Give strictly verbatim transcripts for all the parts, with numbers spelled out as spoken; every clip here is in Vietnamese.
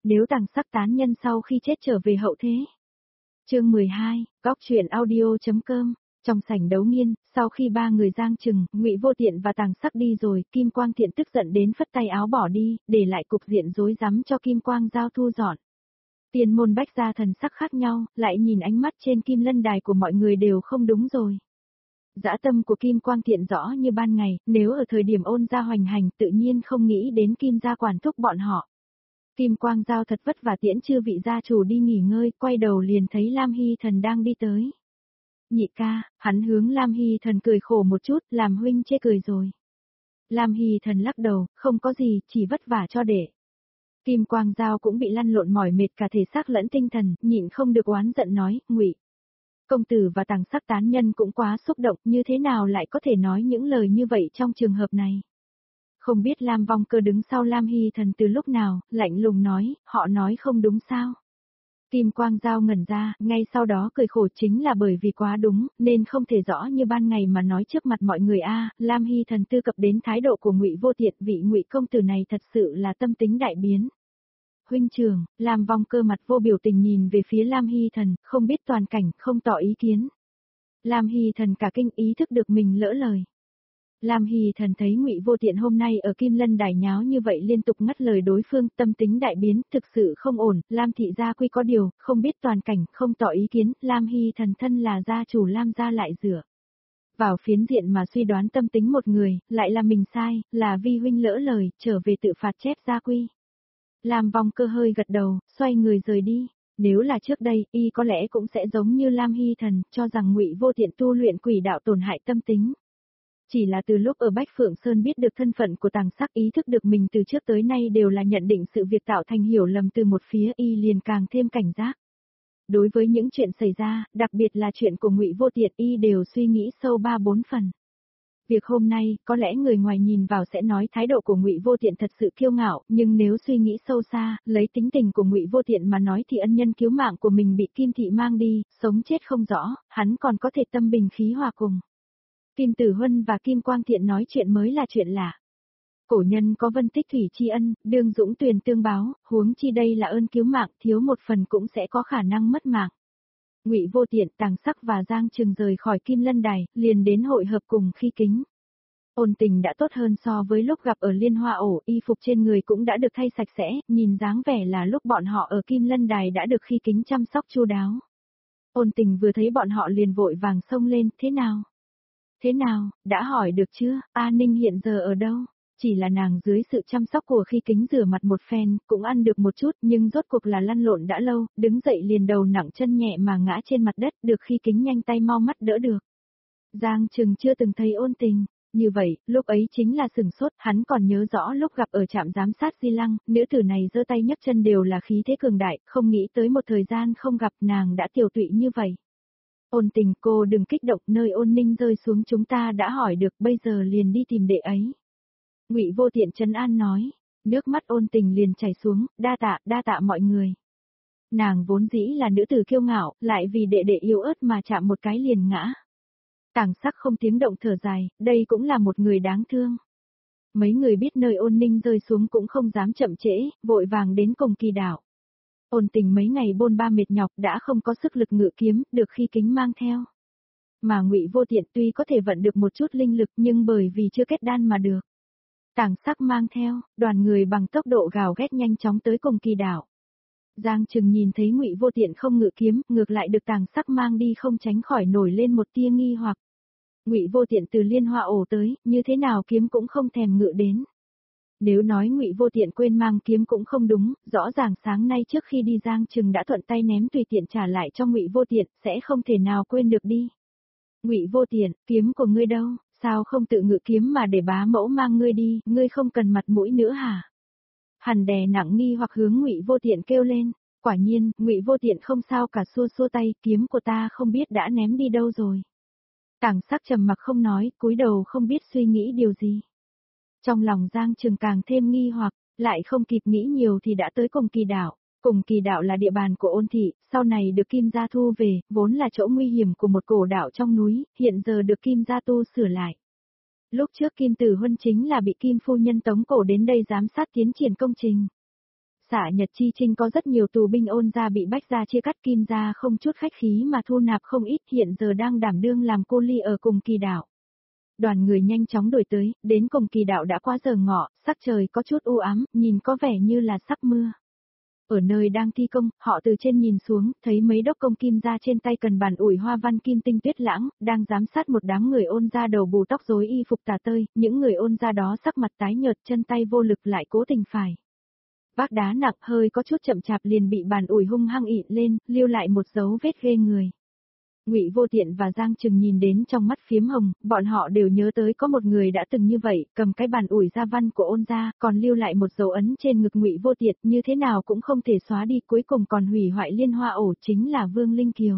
nếu Tằng Sắc tán nhân sau khi chết trở về hậu thế. Chương mười hai, góc truyện audio.com. Trong sảnh đấu nghiên, sau khi ba người Giang Trừng, Ngụy Vô Tiện và Tằng Sắc đi rồi, Kim Quang Thiện tức giận đến phất tay áo bỏ đi, để lại cục diện rối rắm cho Kim Quang Giao thu dọn. Tiền môn bách gia thần sắc khác nhau, lại nhìn ánh mắt trên kim lân đài của mọi người đều không đúng rồi. Dã tâm của Kim Quang Thiện rõ như ban ngày, nếu ở thời điểm ôn gia hoành hành tự nhiên không nghĩ đến Kim gia quản thúc bọn họ. Kim Quang Giao thật vất vả tiễn chư vị gia chủ đi nghỉ ngơi, quay đầu liền thấy Lam Hy Thần đang đi tới. Nhị ca, hắn hướng Lam Hy Thần cười khổ một chút, làm huynh chê cười rồi. Lam Hy Thần lắc đầu, không có gì, chỉ vất vả cho để. Kim Quang Giao cũng bị lăn lộn mỏi mệt cả thể xác lẫn tinh thần, nhịn không được oán giận nói, Ngụy công tử và Tằng Sắc tán nhân cũng quá xúc động, như thế nào lại có thể nói những lời như vậy trong trường hợp này. Không biết Lam Vong Cơ đứng sau Lam Hy Thần từ lúc nào, lạnh lùng nói, họ nói không đúng sao. Kim Quang Giao ngẩn ra, ngay sau đó cười khổ, chính là bởi vì quá đúng, nên không thể rõ như ban ngày mà nói trước mặt mọi người a. Lam Hy Thần tư cập đến thái độ của Ngụy Vô Tiện, vị Ngụy công tử này thật sự là tâm tính đại biến. Huynh trưởng, Lam Vong Cơ mặt vô biểu tình nhìn về phía Lam Hy Thần, không biết toàn cảnh, không tỏ ý kiến. Lam Hy Thần cả kinh ý thức được mình lỡ lời. Lam Hy Thần thấy Ngụy Vô Tiện hôm nay ở Kim Lân đài nháo như vậy liên tục ngắt lời đối phương, tâm tính đại biến, thực sự không ổn. Lam thị gia quy có điều, không biết toàn cảnh, không tỏ ý kiến. Lam Hy Thần thân là gia chủ Lam gia lại dựa vào phiến diện mà suy đoán tâm tính một người, lại là mình sai, là vi huynh lỡ lời, trở về tự phạt chép gia quy. Lam Vong Cơ hơi gật đầu, xoay người rời đi. Nếu là trước đây, y có lẽ cũng sẽ giống như Lam Hy Thần, cho rằng Ngụy Vô Tiện tu luyện quỷ đạo tổn hại tâm tính. Chỉ là từ lúc ở Bách Phượng Sơn biết được thân phận của Tằng Sắc, ý thức được mình từ trước tới nay đều là nhận định sự việc tạo thành hiểu lầm từ một phía, y liền càng thêm cảnh giác. Đối với những chuyện xảy ra, đặc biệt là chuyện của Ngụy Vô Tiện, y đều suy nghĩ sâu ba bốn phần. Việc hôm nay, có lẽ người ngoài nhìn vào sẽ nói thái độ của Ngụy Vô Tiện thật sự kiêu ngạo, nhưng nếu suy nghĩ sâu xa, lấy tính tình của Ngụy Vô Tiện mà nói thì ân nhân cứu mạng của mình bị Kim thị mang đi, sống chết không rõ, hắn còn có thể tâm bình khí hòa cùng. Kim Tử Huân và Kim Quang Thiện nói chuyện mới là chuyện lạ. Cổ nhân có vân tích thủy tri ân, đương dũng tuyền tương báo, huống chi đây là ơn cứu mạng, thiếu một phần cũng sẽ có khả năng mất mạng. Ngụy Vô Tiện, Tằng Sắc và Giang Trừng rời khỏi Kim Lân đài, liền đến hội hợp cùng Khi Kính. Ôn Tình đã tốt hơn so với lúc gặp ở Liên Hoa ổ, y phục trên người cũng đã được thay sạch sẽ, nhìn dáng vẻ là lúc bọn họ ở Kim Lân đài đã được Khi Kính chăm sóc chu đáo. Ôn Tình vừa thấy bọn họ liền vội vàng xông lên, thế nào? Thế nào, đã hỏi được chưa, A Ninh hiện giờ ở đâu? Chỉ là nàng dưới sự chăm sóc của Khi Kính rửa mặt một phen, cũng ăn được một chút, nhưng rốt cuộc là lăn lộn đã lâu, đứng dậy liền đầu nặng chân nhẹ mà ngã trên mặt đất, được Khi Kính nhanh tay mau mắt đỡ được. Giang Trừng chưa từng thấy Ôn Tình, như vậy, lúc ấy chính là sửng sốt, hắn còn nhớ rõ lúc gặp ở trạm giám sát Di Lăng, nữ tử này giơ tay nhấc chân đều là khí thế cường đại, không nghĩ tới một thời gian không gặp nàng đã tiểu tụy như vậy. Ôn Tình, cô đừng kích động, nơi Ôn Ninh rơi xuống chúng ta đã hỏi được, bây giờ liền đi tìm đệ ấy. Ngụy Vô Tiện trấn an nói, nước mắt Ôn Tình liền chảy xuống, đa tạ, đa tạ mọi người. Nàng vốn dĩ là nữ tử kiêu ngạo, lại vì đệ đệ yếu ớt mà chạm một cái liền ngã. Tằng Sắc không tiếng động thở dài, đây cũng là một người đáng thương. Mấy người biết nơi Ôn Ninh rơi xuống cũng không dám chậm trễ, vội vàng đến Cùng Kỳ đảo. Ôn Tình mấy ngày bôn ba mệt nhọc đã không có sức lực ngự kiếm, được Khi Kính mang theo. Mà Ngụy Vô Tiện tuy có thể vận được một chút linh lực nhưng bởi vì chưa kết đan mà được. Tằng Sắc mang theo, đoàn người bằng tốc độ gào ghét nhanh chóng tới Cùng Kỳ đảo. Giang Trừng nhìn thấy Ngụy Vô Tiện không ngự kiếm, ngược lại được Tằng Sắc mang đi không tránh khỏi nổi lên một tia nghi hoặc. Ngụy Vô Tiện từ Liên Hoa ổ tới, như thế nào kiếm cũng không thèm ngự đến. Nếu nói Ngụy Vô Tiện quên mang kiếm cũng không đúng, rõ ràng sáng nay trước khi đi Giang Trừng đã thuận tay ném tùy tiện trả lại cho Ngụy Vô Tiện, sẽ không thể nào quên được đi. Ngụy Vô Tiện, kiếm của ngươi đâu, sao không tự ngự kiếm mà để bá mẫu mang ngươi đi, ngươi không cần mặt mũi nữa hả? Hắn đè nặng nghi hoặc hướng Ngụy Vô Tiện kêu lên, quả nhiên, Ngụy Vô Tiện không sao cả xua xua tay, kiếm của ta không biết đã ném đi đâu rồi. Tằng Sắc trầm mặc không nói, cúi đầu không biết suy nghĩ điều gì. Trong lòng Giang Trừng càng thêm nghi hoặc, lại không kịp nghĩ nhiều thì đã tới Cùng Kỳ đảo. Cùng Kỳ đảo là địa bàn của Ôn thị, sau này được Kim gia thu về, vốn là chỗ nguy hiểm của một cổ đảo trong núi, hiện giờ được Kim gia tu sửa lại. Lúc trước Kim Tử Huân chính là bị Kim phu nhân tống cổ đến đây giám sát tiến triển công trình. Xạ Nhật Chi Trinh có rất nhiều tù binh Ôn gia bị Bách gia chia cắt, Kim gia không chút khách khí mà thu nạp không ít, hiện giờ đang đảm đương làm cô ly ở Cùng Kỳ đảo. Đoàn người nhanh chóng đuổi tới, đến Cùng Kỳ đảo đã qua giờ ngọ, sắc trời có chút u ám, nhìn có vẻ như là sắp mưa. Ở nơi đang thi công, họ từ trên nhìn xuống, thấy mấy đốc công Kim gia trên tay cần bàn ủi hoa văn kim tinh tuyết lãng, đang giám sát một đám người Ôn gia đầu bù tóc rối y phục tà tơi, những người Ôn gia đó sắc mặt tái nhợt, chân tay vô lực lại cố tình phải vác đá nặng, hơi có chút chậm chạp liền bị bàn ủi hung hăng ị lên, lưu lại một dấu vết ghê người. Ngụy Vô Tiện và Giang Trừng nhìn đến trong mắt phiếm hồng, bọn họ đều nhớ tới có một người đã từng như vậy, cầm cái bàn ủi gia văn của Ôn gia, còn lưu lại một dấu ấn trên ngực Ngụy Vô Tiện, như thế nào cũng không thể xóa đi, cuối cùng còn hủy hoại liên hoa ổ, chính là Vương Linh Kiều.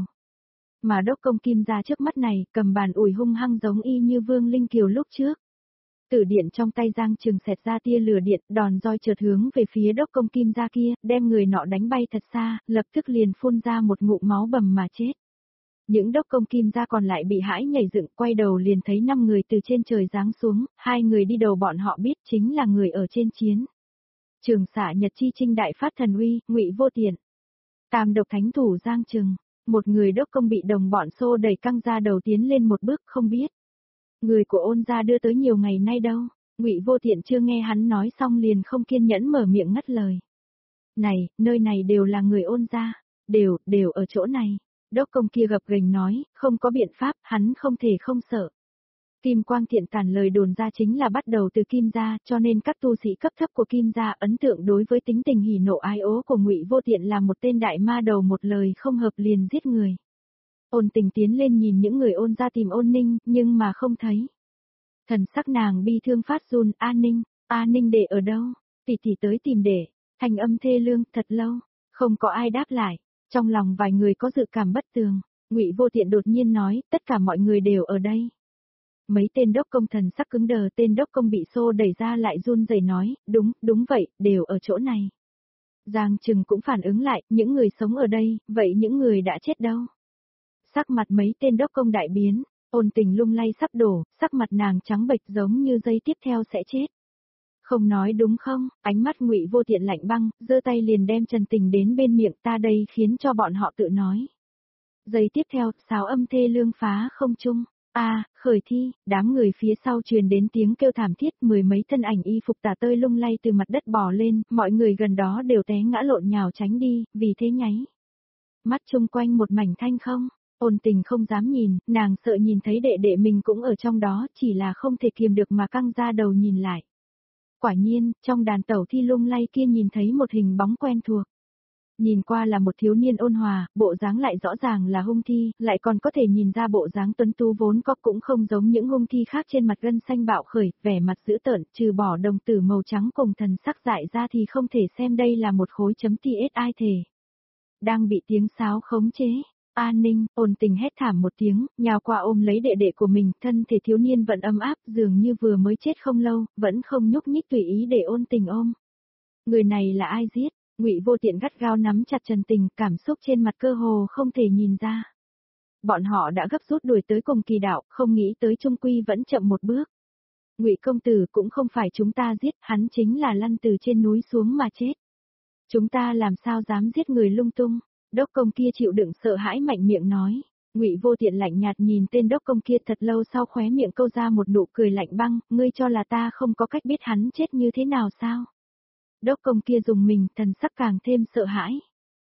Mà đốc công Kim gia trước mắt này, cầm bàn ủi hung hăng giống y như Vương Linh Kiều lúc trước. Tử điện trong tay Giang Trừng xẹt ra tia lửa điện, đòn roi chợt hướng về phía đốc công Kim gia kia, đem người nọ đánh bay thật xa, lập tức liền phun ra một ngụm máu bầm mà chết. Những đốc công Kim gia còn lại bị hãi nhảy dựng, quay đầu liền thấy năm người từ trên trời giáng xuống, hai người đi đầu bọn họ biết chính là người ở trên chiến trường Xạ Nhật Chi Trinh đại phát thần uy, Ngụy Vô Tiện. Tam độc thánh thủ Giang Trừng, một người đốc công bị đồng bọn xô đẩy căng ra đầu tiến lên một bước, không biết người của Ôn gia đưa tới nhiều ngày nay đâu. Ngụy Vô Tiện chưa nghe hắn nói xong liền không kiên nhẫn mở miệng ngắt lời. Này, nơi này đều là người Ôn gia, đều, đều ở chỗ này. Đốc công kia gập ghềnh nói, không có biện pháp, hắn không thể không sợ. Kim Quang Thiện tản lời đồn ra chính là bắt đầu từ Kim gia, cho nên các tu sĩ cấp thấp của Kim gia ấn tượng đối với tính tình hỉ nộ ái ố của Ngụy Vô Tiện là một tên đại ma đầu, một lời không hợp liền giết người. Ôn Tình tiến lên nhìn những người Ôn gia tìm Ôn Ninh, nhưng mà không thấy. Thần sắc nàng bi thương phát run, A Ninh, A Ninh đệ ở đâu? Tỷ tỷ tới tìm đệ. Thanh âm thê lương, thật lâu, không có ai đáp lại. Trong lòng vài người có dự cảm bất tường, Ngụy Vô Tiện đột nhiên nói, tất cả mọi người đều ở đây. Mấy tên đốc công thần sắc cứng đờ, tên đốc công bị xô đẩy ra lại run rẩy nói, đúng, đúng vậy, đều ở chỗ này. Giang Trừng cũng phản ứng lại, những người sống ở đây, vậy những người đã chết đâu? Sắc mặt mấy tên đốc công đại biến, Ôn Tình lung lay sắp đổ, sắc mặt nàng trắng bệch giống như giây tiếp theo sẽ chết. Không nói đúng không? Ánh mắt Ngụy Vô Tiện lạnh băng, giơ tay liền đem Trần Tình đến bên miệng, ta đây khiến cho bọn họ tự nói. Giây tiếp theo, sáo âm thê lương phá không trung. A, khởi thi, đám người phía sau truyền đến tiếng kêu thảm thiết, mười mấy thân ảnh y phục tà tơi lung lay từ mặt đất bò lên, mọi người gần đó đều té ngã lộn nhào tránh đi, vì thế nháy mắt chung quanh một mảnh thanh không. Ôn Tình không dám nhìn, nàng sợ nhìn thấy đệ đệ mình cũng ở trong đó, chỉ là không thể kiềm được mà căng ra đầu nhìn lại. Quả nhiên, trong đàn tẩu thi lung lay kia nhìn thấy một hình bóng quen thuộc. Nhìn qua là một thiếu niên ôn hòa, bộ dáng lại rõ ràng là hung thi, lại còn có thể nhìn ra bộ dáng tuấn tú vốn có cũng không giống những hung thi khác trên mặt gân xanh bạo khởi, vẻ mặt dữ tợn, trừ bỏ đồng tử màu trắng cùng thần sắc dại ra thì không thể xem đây là một khối chấm tê ét ai thể. Đang bị tiếng sáo khống chế. A Ninh, Ôn Tình hét thảm một tiếng, nhào qua ôm lấy đệ đệ của mình, thân thể thiếu niên vẫn ấm áp, dường như vừa mới chết không lâu, vẫn không nhúc nhích tùy ý để Ôn Tình ôm. Người này là ai giết? Ngụy Vô Tiện gắt gao nắm chặt Trần Tình, cảm xúc trên mặt cơ hồ không thể nhìn ra. Bọn họ đã gấp rút đuổi tới Cùng Kỳ đảo, không nghĩ tới trung quy vẫn chậm một bước. Ngụy công tử cũng không phải chúng ta giết, hắn chính là lăn từ trên núi xuống mà chết. Chúng ta làm sao dám giết người lung tung? Đốc công kia chịu đựng sợ hãi mạnh miệng nói. Ngụy Vô Tiện lạnh nhạt nhìn tên đốc công kia thật lâu sau khóe miệng câu ra một nụ cười lạnh băng, ngươi cho là ta không có cách biết hắn chết như thế nào sao? Đốc công kia dùng mình, thần sắc càng thêm sợ hãi.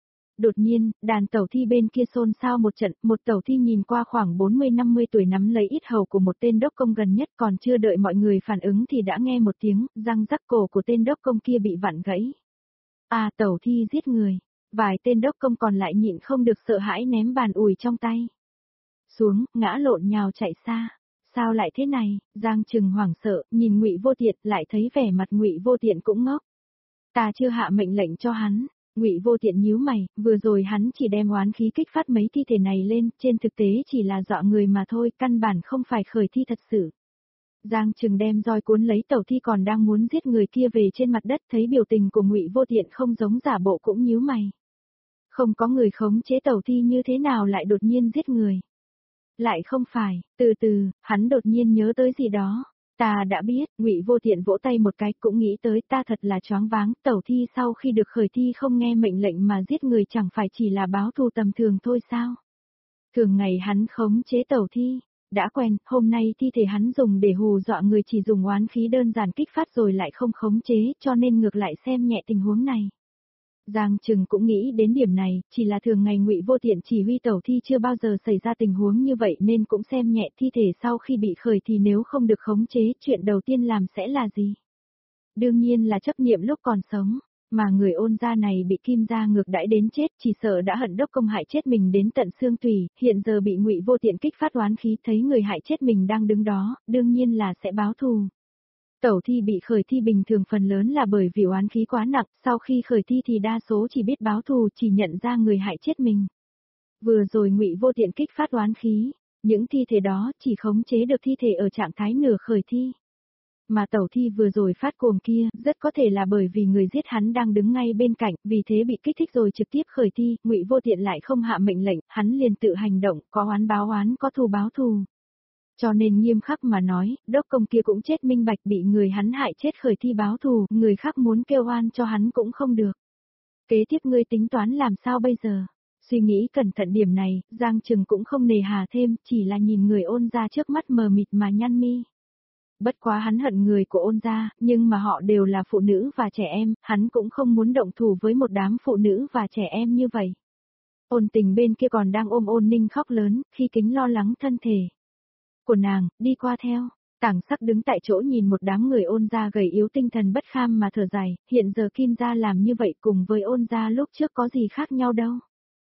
Đột nhiên, đàn tẩu thi bên kia xôn xao một trận, một tẩu thi nhìn qua khoảng bốn mươi năm mươi tuổi nắm lấy ít hầu của một tên đốc công gần nhất, còn chưa đợi mọi người phản ứng thì đã nghe một tiếng, răng rắc, cổ của tên đốc công kia bị vặn gãy. À, tẩu thi giết người. Vài tên đốc công còn lại nhịn không được sợ hãi ném bàn ủi trong tay xuống, ngã lộn nhào chạy xa. Sao lại thế này? Giang Trừng hoảng sợ, nhìn Ngụy Vô Tiện, lại thấy vẻ mặt Ngụy Vô Tiện cũng ngốc. Ta chưa hạ mệnh lệnh cho hắn. Ngụy Vô Tiện nhíu mày, vừa rồi hắn chỉ đem oán khí kích phát mấy thi thể này lên, trên thực tế chỉ là dọa người mà thôi, căn bản không phải khởi thi thật sự. Giang Trừng đem roi cuốn lấy tẩu thi còn đang muốn giết người kia về trên mặt đất, thấy biểu tình của Ngụy Vô Tiện không giống giả bộ cũng nhíu mày. Không có người khống chế tẩu thi như thế nào lại đột nhiên giết người? Lại không phải, từ từ, hắn đột nhiên nhớ tới gì đó. Ta đã biết, Ngụy Vô Tiện vỗ tay một cái, cũng nghĩ tới, ta thật là choáng váng, Tẩu Thi sau khi được khởi thi không nghe mệnh lệnh mà giết người chẳng phải chỉ là báo thù tầm thường thôi sao? Thường ngày hắn khống chế Tẩu Thi, đã quen, hôm nay thi thể hắn dùng để hù dọa người chỉ dùng oán khí đơn giản kích phát rồi lại không khống chế, cho nên ngược lại xem nhẹ tình huống này. Giang Trừng cũng nghĩ đến điểm này, chỉ là thường ngày Ngụy Vô Tiện chỉ huy Tẩu Thi chưa bao giờ xảy ra tình huống như vậy nên cũng xem nhẹ thi thể sau khi bị khởi thì nếu không được khống chế, chuyện đầu tiên làm sẽ là gì? Đương nhiên là chấp niệm lúc còn sống, mà người Ôn gia này bị Kim gia ngược đãi đến chết, chỉ sợ đã hận đốc công hại chết mình đến tận xương tủy, hiện giờ bị Ngụy Vô Tiện kích phát oán khí, thấy người hại chết mình đang đứng đó, đương nhiên là sẽ báo thù. Tẩu Thi bị khởi thi bình thường phần lớn là bởi vì oán khí quá nặng, sau khi khởi thi thì đa số chỉ biết báo thù, chỉ nhận ra người hại chết mình. Vừa rồi Ngụy Vô Tiện kích phát oán khí, những thi thể đó chỉ khống chế được thi thể ở trạng thái nửa khởi thi. Mà Tẩu Thi vừa rồi phát cuồng kia, rất có thể là bởi vì người giết hắn đang đứng ngay bên cạnh, vì thế bị kích thích rồi trực tiếp khởi thi, Ngụy Vô Tiện lại không hạ mệnh lệnh, hắn liền tự hành động, có oán báo oán, có thù báo thù. Cho nên nghiêm khắc mà nói, đốc công kia cũng chết minh bạch, bị người hắn hại chết khởi thi báo thù, người khác muốn kêu oan cho hắn cũng không được. Kế tiếp ngươi tính toán làm sao bây giờ? Suy nghĩ cẩn thận điểm này, Giang Trừng cũng không nề hà thêm, chỉ là nhìn người Ôn gia trước mắt mờ mịt mà nhăn mi. Bất quá hắn hận người của Ôn gia, nhưng mà họ đều là phụ nữ và trẻ em, hắn cũng không muốn động thủ với một đám phụ nữ và trẻ em như vậy. Ôn Tình bên kia còn đang ôm Ôn Ninh khóc lớn, khi Kính lo lắng thân thể của nàng, đi qua theo. Tảng Sắc đứng tại chỗ nhìn một đám người Ôn gia gầy yếu tinh thần bất kham mà thở dài, hiện giờ Kim gia làm như vậy cùng với Ôn gia lúc trước có gì khác nhau đâu.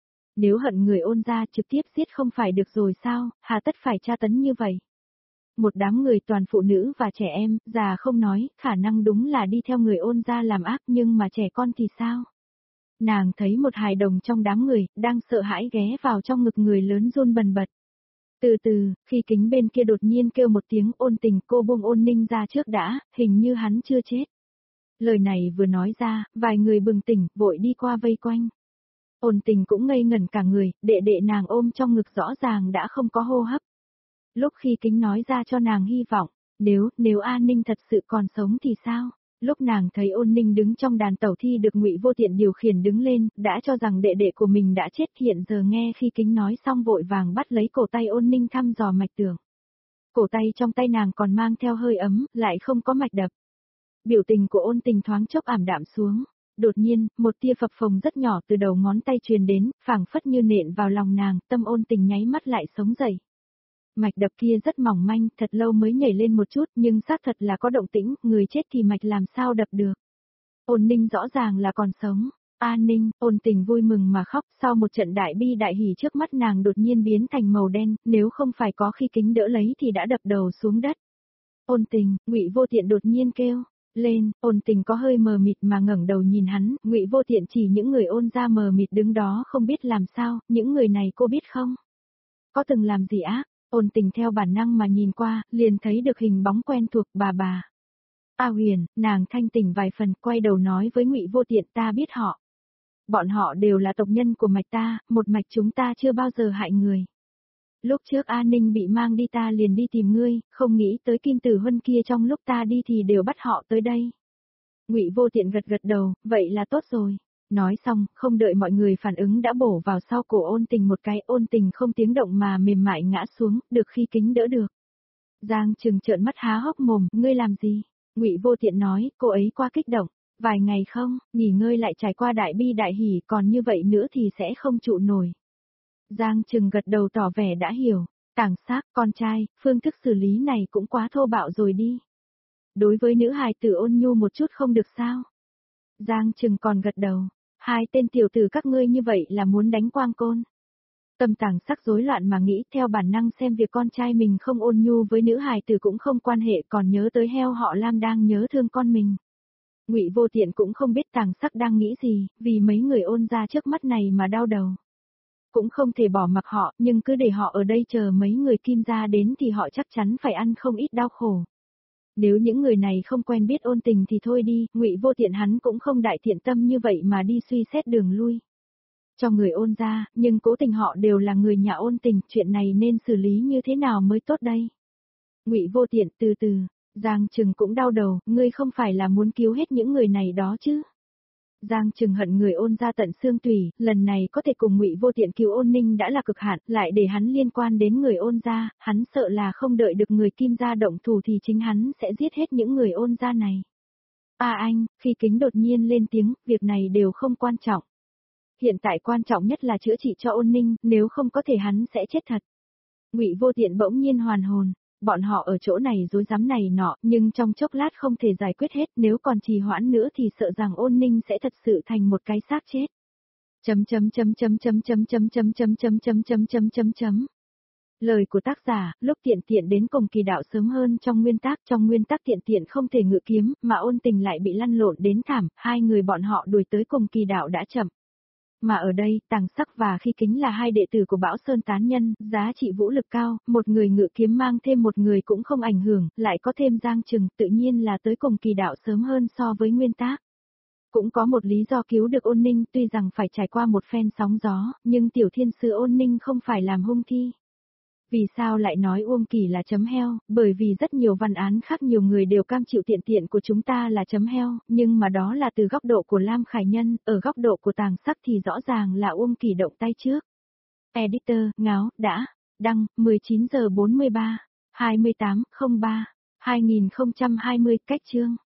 Nếu hận người Ôn gia trực tiếp giết không phải được rồi sao, hà tất phải tra tấn như vậy. Một đám người toàn phụ nữ và trẻ em, già không nói, khả năng đúng là đi theo người Ôn gia làm ác, nhưng mà trẻ con thì sao? Nàng thấy một hài đồng trong đám người, đang sợ hãi ghé vào trong ngực người lớn run bần bật. Từ từ, khi Kính bên kia đột nhiên kêu một tiếng Ôn Tình, cô buông Ôn Ninh ra trước đã, hình như hắn chưa chết. Lời này vừa nói ra, vài người bừng tỉnh, vội đi qua vây quanh. Ôn Tình cũng ngây ngẩn cả người, đệ đệ nàng ôm trong ngực rõ ràng đã không có hô hấp. Lúc khi Kính nói ra cho nàng hy vọng, nếu, nếu An Ninh thật sự còn sống thì sao? Lúc nàng thấy Ôn Ninh đứng trong đàn Tẩu Thi được Ngụy Vô Tiện điều khiển đứng lên, đã cho rằng đệ đệ của mình đã chết, hiện giờ nghe khi Kính nói xong vội vàng bắt lấy cổ tay Ôn Ninh thăm dò mạch tưởng. Cổ tay trong tay nàng còn mang theo hơi ấm, lại không có mạch đập. Biểu tình của Ôn Tình thoáng chốc ảm đạm xuống. Đột nhiên, một tia phập phồng rất nhỏ từ đầu ngón tay truyền đến, phảng phất như nện vào lòng nàng, tâm Ôn Tình nháy mắt lại sống dậy. Mạch đập kia rất mỏng manh, thật lâu mới nhảy lên một chút, nhưng xác thật là có động tĩnh, người chết thì mạch làm sao đập được. Ôn Ninh rõ ràng là còn sống. An Ninh, Ôn Tình vui mừng mà khóc, sau một trận đại bi đại hỉ trước mắt nàng đột nhiên biến thành màu đen, nếu không phải có khi Kính đỡ lấy thì đã đập đầu xuống đất. Ôn Tình, Ngụy Vô Tiện đột nhiên kêu lên, Ôn Tình có hơi mờ mịt mà ngẩng đầu nhìn hắn, Ngụy Vô Tiện chỉ những người Ôn gia mờ mịt đứng đó không biết làm sao, những người này cô biết không? Có từng làm gì ác? Ôn Tình theo bản năng mà nhìn qua, liền thấy được hình bóng quen thuộc, bà bà. A Huyền, nàng thanh tỉnh vài phần, quay đầu nói với Ngụy Vô Tiện, ta biết họ. Bọn họ đều là tộc nhân của mạch ta, một mạch chúng ta chưa bao giờ hại người. Lúc trước A Ninh bị mang đi ta liền đi tìm ngươi, không nghĩ tới Kim Tử Huân kia trong lúc ta đi thì đều bắt họ tới đây. Ngụy Vô Tiện gật gật đầu, vậy là tốt rồi. Nói xong, không đợi mọi người phản ứng đã bổ vào sau cổ Ôn Tình một cái, Ôn Tình không tiếng động mà mềm mại ngã xuống, được khi Kính đỡ được. Giang Trừng trợn mắt há hốc mồm, ngươi làm gì? Ngụy Vô Tiện nói, cô ấy quá kích động, vài ngày không, nghỉ ngơi lại trải qua đại bi đại hỉ, còn như vậy nữa thì sẽ không trụ nổi. Giang Trừng gật đầu tỏ vẻ đã hiểu, Tảng Sắc, con trai, phương thức xử lý này cũng quá thô bạo rồi đi. Đối với nữ hài tử ôn nhu một chút không được sao? Giang Trừng còn gật đầu, hai tên tiểu tử các ngươi như vậy là muốn đánh Quang Côn. Tâm Tảng Sắc rối loạn mà nghĩ, theo bản năng xem việc con trai mình không ôn nhu với nữ hài tử cũng không quan hệ, còn nhớ tới heo họ Lam đang nhớ thương con mình. Ngụy Vô Tiện cũng không biết Tảng Sắc đang nghĩ gì, vì mấy người Ôn gia trước mắt này mà đau đầu. Cũng không thể bỏ mặc họ, nhưng cứ để họ ở đây chờ mấy người Kim gia đến thì họ chắc chắn phải ăn không ít đau khổ. Nếu những người này không quen biết Ôn Tình thì thôi đi, Ngụy Vô Tiện hắn cũng không đại thiện tâm như vậy mà đi suy xét đường lui. Cho người Ôn gia, nhưng cố tình họ đều là người nhà Ôn Tình, chuyện này nên xử lý như thế nào mới tốt đây? Ngụy Vô Tiện từ từ, Giang Trừng cũng đau đầu, ngươi không phải là muốn cứu hết những người này đó chứ? Giang Trừng hận người Ôn gia tận xương tủy, lần này có thể cùng Ngụy Vô Tiện cứu Ôn Ninh đã là cực hạn, lại để hắn liên quan đến người Ôn gia, hắn sợ là không đợi được người Kim gia động thủ thì chính hắn sẽ giết hết những người Ôn gia này. À anh, khi Kính đột nhiên lên tiếng, việc này đều không quan trọng. Hiện tại quan trọng nhất là chữa trị cho Ôn Ninh, nếu không có thể hắn sẽ chết thật. Ngụy Vô Tiện bỗng nhiên hoàn hồn. Bọn họ ở chỗ này rối rắm này nọ, nhưng trong chốc lát không thể giải quyết hết, nếu còn trì hoãn nữa thì sợ rằng Ôn Ninh sẽ thật sự thành một cái xác chết. Chấm chấm chấm chấm chấm chấm chấm chấm chấm chấm chấm chấm chấm chấm chấm. Lời của tác giả, lúc Tiện Tiện đến cùng kỳ đạo sớm hơn trong nguyên tác, trong nguyên tác Tiện Tiện không thể ngự kiếm, mà Ôn Tình lại bị lăn lộn đến thảm, hai người bọn họ đuổi tới cùng kỳ đạo đã chậm. Mà ở đây, Tàng Sắc và Khi Kính là hai đệ tử của Bão Sơn tán nhân, giá trị vũ lực cao, một người ngự kiếm mang thêm một người cũng không ảnh hưởng, lại có thêm Giang Trừng, tự nhiên là tới cùng kỳ đạo sớm hơn so với nguyên tác. Cũng có một lý do cứu được Ôn Ninh, tuy rằng phải trải qua một phen sóng gió, nhưng tiểu thiên sư Ôn Ninh không phải làm hung thi. Vì sao lại nói Uông Kỳ là chấm heo, bởi vì rất nhiều văn án khác nhiều người đều cam chịu Tiện Tiện của chúng ta là chấm heo, nhưng mà đó là từ góc độ của Lam Khải Nhân, ở góc độ của Tàng Sắc thì rõ ràng là Uông Kỳ động tay trước. Editor, Ngáo, đã, đăng, mười chín giờ bốn mươi ba, hai mươi tám không ba, hai nghìn không trăm hai mươi, cách chương.